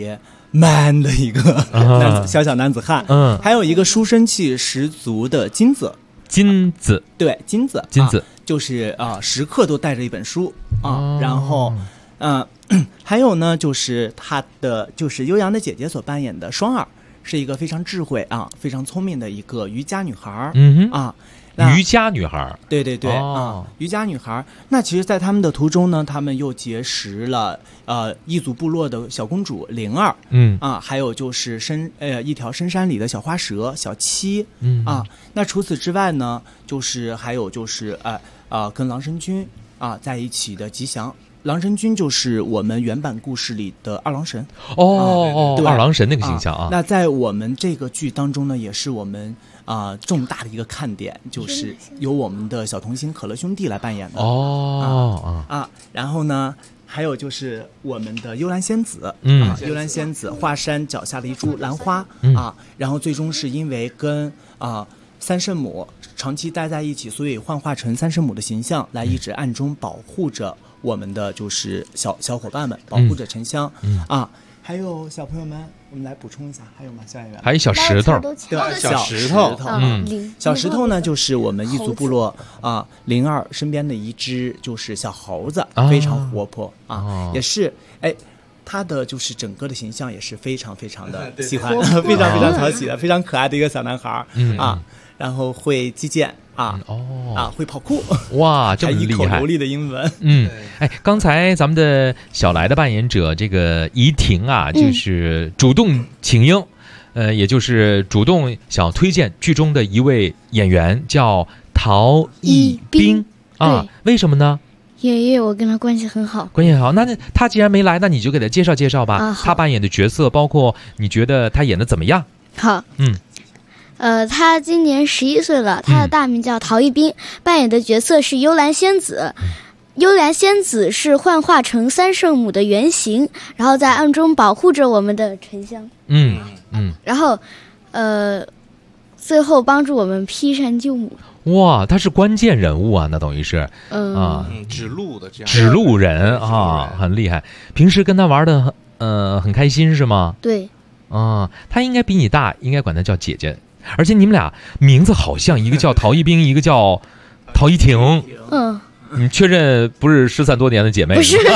man 的一个小男子汉，还有一个书生气十足的金子，对，金子，就是时刻都带着一本书啊，然后还有呢，就是他的就是悠扬的姐姐所扮演的双儿，是一个非常智慧非常聪明的一个渔家女孩， 渔家女孩， 对渔家女孩。那其实在他们的途中呢，他们又结识了异族部落的小公主灵儿，还有就是一条深山里的小花蛇小七，那除此之外呢，就是还有就是跟郎神君在一起的吉祥。郎神君就是我们原版故事里的二郎神对，二郎神那个形象那在我们这个剧当中呢，也是我们重大的一个看点，就是由我们的小童星可乐兄弟来扮演的然后呢，还有就是我们的幽兰仙子，幽兰仙子华山脚下的一株兰花然后最终是因为跟三圣母长期待在一起，所以幻化成三圣母的形象来一直暗中保护着我们的就是小伙伴们，保护着沉香还有小朋友们，我们来补充一下，还有吗？小演员还有小石头， 对，小石头，小石头呢，就是我们异族部落灵儿身边的一只就是小猴子，非常活泼也是他的就是整个的形象也是非常的喜欢，非常讨喜的，非常可爱的一个小男孩然后会击剑会跑酷， 哇，这么厉害， 一口流利的英文。 刚才咱们的小来的扮演者这个怡婷就是主动请缨，也就是主动想推荐剧中的一位演员，叫陶艺兵为什么呢？ 因为我跟他关系很好。 那他既然没来，那你就给他介绍介绍吧。他扮演的角色，包括你觉得他演的怎么样？ 好，他今年11岁了，他的大名叫陶艺兵，扮演的角色是幽兰仙子。幽兰仙子是幻化成三圣母的原型，然后在暗中保护着我们的沉香。然后最后帮助我们劈山救母。 哇，他是关键人物那等于是指路的这样指路人很厉害。平时跟他玩的很开心是吗？ 对。 他应该比你大，应该管他叫姐姐。而且你们俩名字好像，一个叫陶艺兵，一个叫陶艺婷。你确认不是失散多年的姐妹？ 不是。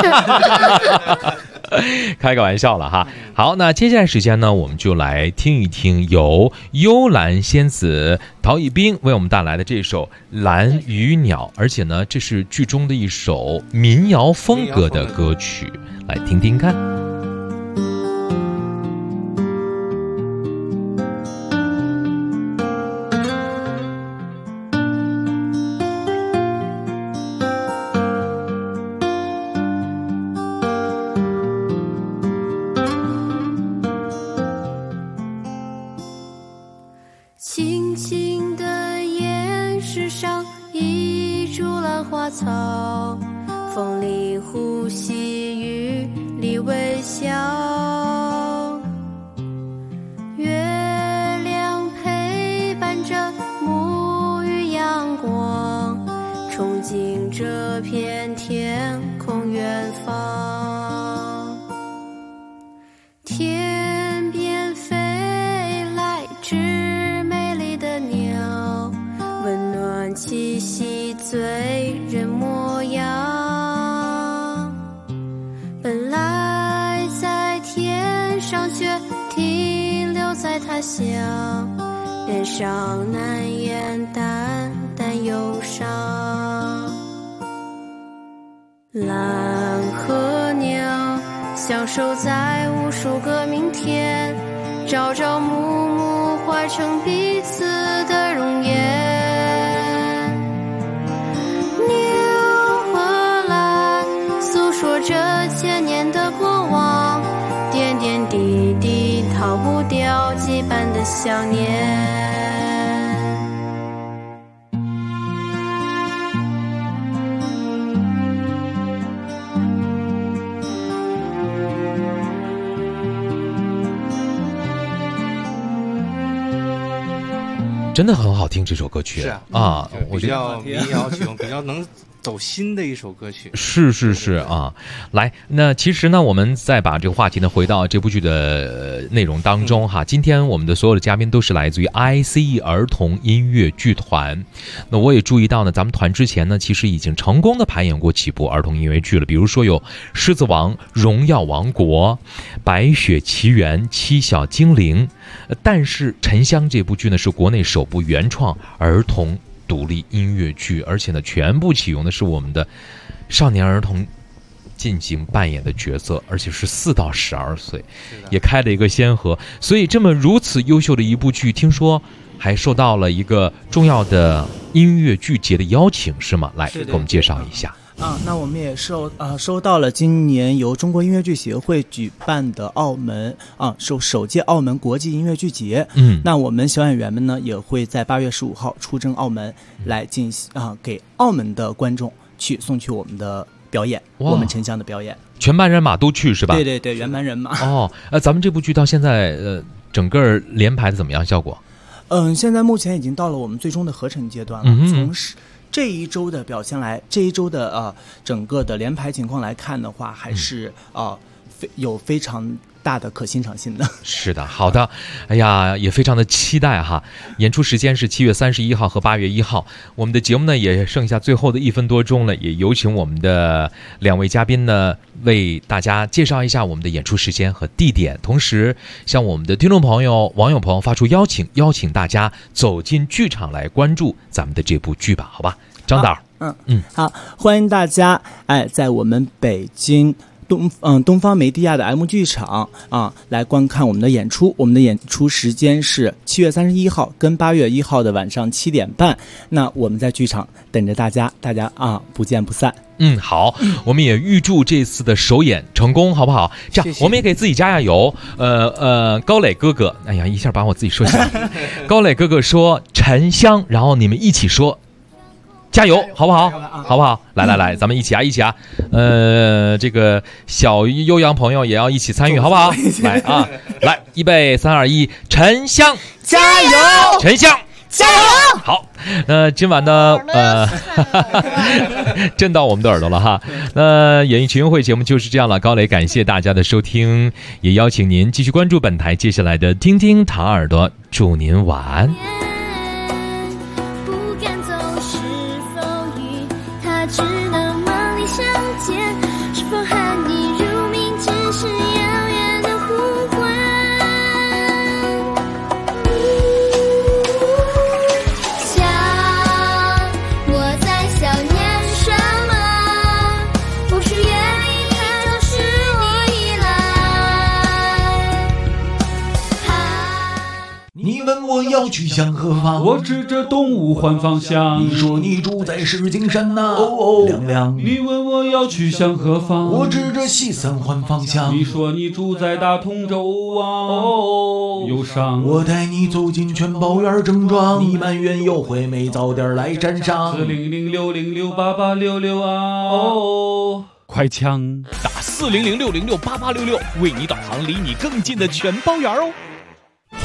开个玩笑了哈。好，那接下来时间呢，我们就来听一听由幽兰仙子陶艺兵为我们带来的这首《蓝与鸟》，而且呢，这是剧中的一首民谣风格的歌曲，来听听看。 轻轻的岩石上一株兰花草，风里呼吸，雨里微笑。月亮陪伴着沐浴阳光， 天边飞来只美丽的鸟，温暖气息醉人模样。本来在天上，却停留在他乡，脸上难掩淡淡忧伤。蓝和鸟相守在无数个明天，朝朝暮暮化成彼此的容颜。牛和蓝诉说着千年的过往，点点滴滴逃不掉羁绊的想念。 真的很好听这首歌曲， 是啊，比较民谣曲风，比较能走心的一首歌曲。 是啊，来，那其实呢，我们再把这个话题呢回到这部剧的内容当中哈。今天我们的所有的嘉宾都是来自于 ICE 儿童音乐剧团。那我也注意到呢，咱们团之前呢，其实已经成功的排演过几部儿童音乐剧了，比如说有《狮子王》《荣耀王国》《白雪奇缘》《七小精灵》。但是《沉香》这部剧呢，是国内首部原创儿童独立音乐剧，而且呢，全部启用的是我们的少年儿童进行扮演的角色，而且是4到12岁，也开了一个先河。所以这么如此优秀的一部剧，听说还受到了一个重要的音乐剧节的邀请，是吗？来，给我们介绍一下。 那我们也收到了今年由中国音乐剧协会举办的澳门首届澳门国际音乐剧节。那我们小演员们呢也会在8月15号出征澳门，来进行给澳门的观众送去我们的表演，我们沉香的表演。 全班人马都去是吧？ 对，原班人马。 咱们这部剧到现在整个连排的怎么样效果？ 现在目前已经到了我们最终的合成阶段了。从这一周的表现这一周的整个的连排情况来看的话，还是有非常大的可欣赏性的。 是的，好的，哎呀，也非常的期待哈。演出时间是7月31号和8月1号。我们的节目呢也剩下最后的1分多钟了，也有请我们的2位嘉宾呢为大家介绍一下我们的演出时间和地点，同时向我们的听众朋友、网友朋友发出邀请大家走进剧场来关注咱们的这部剧吧，好吧？张导， 好，欢迎大家在我们北京东方梅地亚的 M 剧场来观看我们的演出。我们的演出时间是7月31号跟8月1号的晚上7点半。那我们在剧场等着大家不见不散。 好，我们也预祝这次的首演成功，好不好？这样，谢谢，我们也给自己加油。高磊哥哥，哎呀，一下把我自己说起来。高磊哥哥说沉香，然后你们一起说。加油，好不好？好不好？来，咱们一起啊！这个小悠扬朋友也要一起参与，好不好？来，预备3、2、1，沉香， 加油！ 沉香， 加油！ 好，今晚呢，震到我们的耳朵了哈。演艺群英会节目就是这样了。高磊感谢大家的收听，也邀请您继续关注本台接下来的听听糖耳朵，祝您晚安。 只能梦里相见，是否喊你入眠，只是遥远的呼唤。想我在想念什么，或许夜里它就是我依赖。你问我要去向何方， 我指着东吴环方向。 你说你住在石景山呐，亮亮。 你问我要去向何方， 我指着西三环方向。 你说你住在大同州啊，忧伤。 我带你走进全宝园正庄，你埋怨又会没早点来沾上。 40060688866啊，快枪打40060688866，为你导航离你更近的全包圆哦。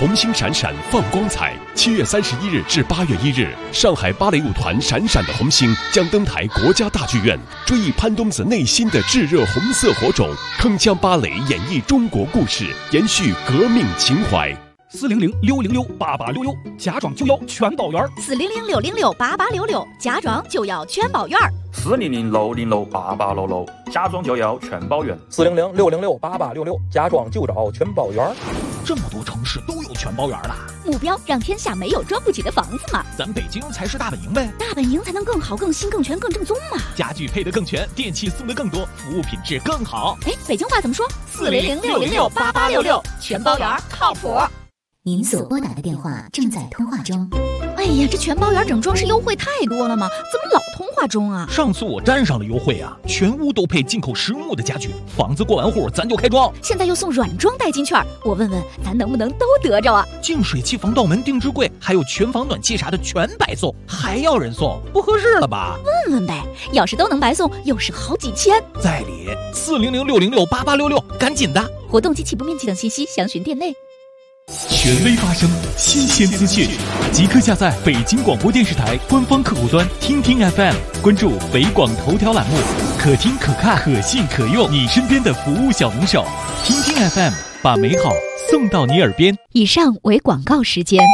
红星闪闪放光彩。7月31日至8月1日，上海芭蕾舞团闪闪的红星将登台国家大剧院，追忆潘冬子内心的炙热红色火种，铿锵芭蕾演绎中国故事，延续革命情怀。 400-606-8866，家装就要全包圆。 400-606-8866，家装就要全包圆。 400-606-8866，家装就要全包圆。 400-606-8866，家装就找全包圆。 这么多城市都有全包圆了， 目标让天下没有装不起的房子嘛。 咱北京才是大本营呗， 大本营才能更好、更新、更全、更正宗嘛。 家具配得更全，电器送得更多，服务品质更好。 哎，北京话怎么说？400-606-8866，全包圆靠谱。 您所拨打的电话正在通话中。 哎呀，这全包圆整装饰优惠太多了吗？怎么老通话中啊？ 上次我沾上了优惠啊，全屋都配进口实木的家具，房子过完户咱就开装。 现在又送软装代金券，我问问咱能不能都得着啊？ 净水器、防盗门、定制柜，还有全房暖气啥的全白送，还要人送，不合适了吧？ 问问呗，要是都能白送，又是好几千。 在理，400-606-8866，赶紧的！ 活动及起步面积等信息详询店内。 权威发声，新鲜资讯，即刻下载北京广播电视台官方客户端听听 FM， 关注北广头条栏目，可听可看可信可用，你身边的服务小能手。听听 FM， 把美好送到你耳边。 以上为广告时间。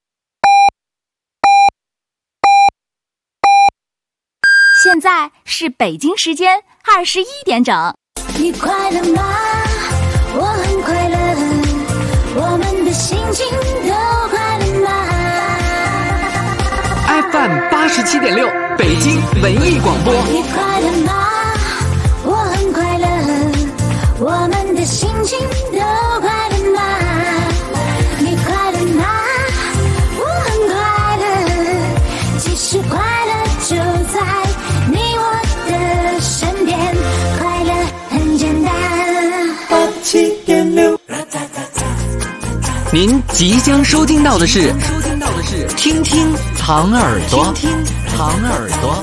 现在是北京时间21点整。 你快乐吗？我很快乐。我们的心情都快乐吗 ？FM 87.6，北京文艺广播。 你快乐吗？我很快乐。我们的心情都快乐吗？你快乐吗？我很快乐。其实快乐就在你我的身边，快乐很简单。87.6。 您即将收听到的是听听糖耳朵，听听糖耳朵。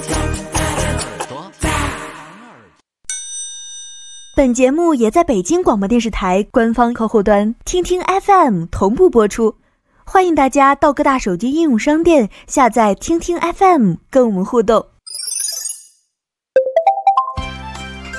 本节目也在北京广播电视台官方客户端听听 FM 同步播出，欢迎大家到各大手机应用商店下载听听 FM 跟我们互动。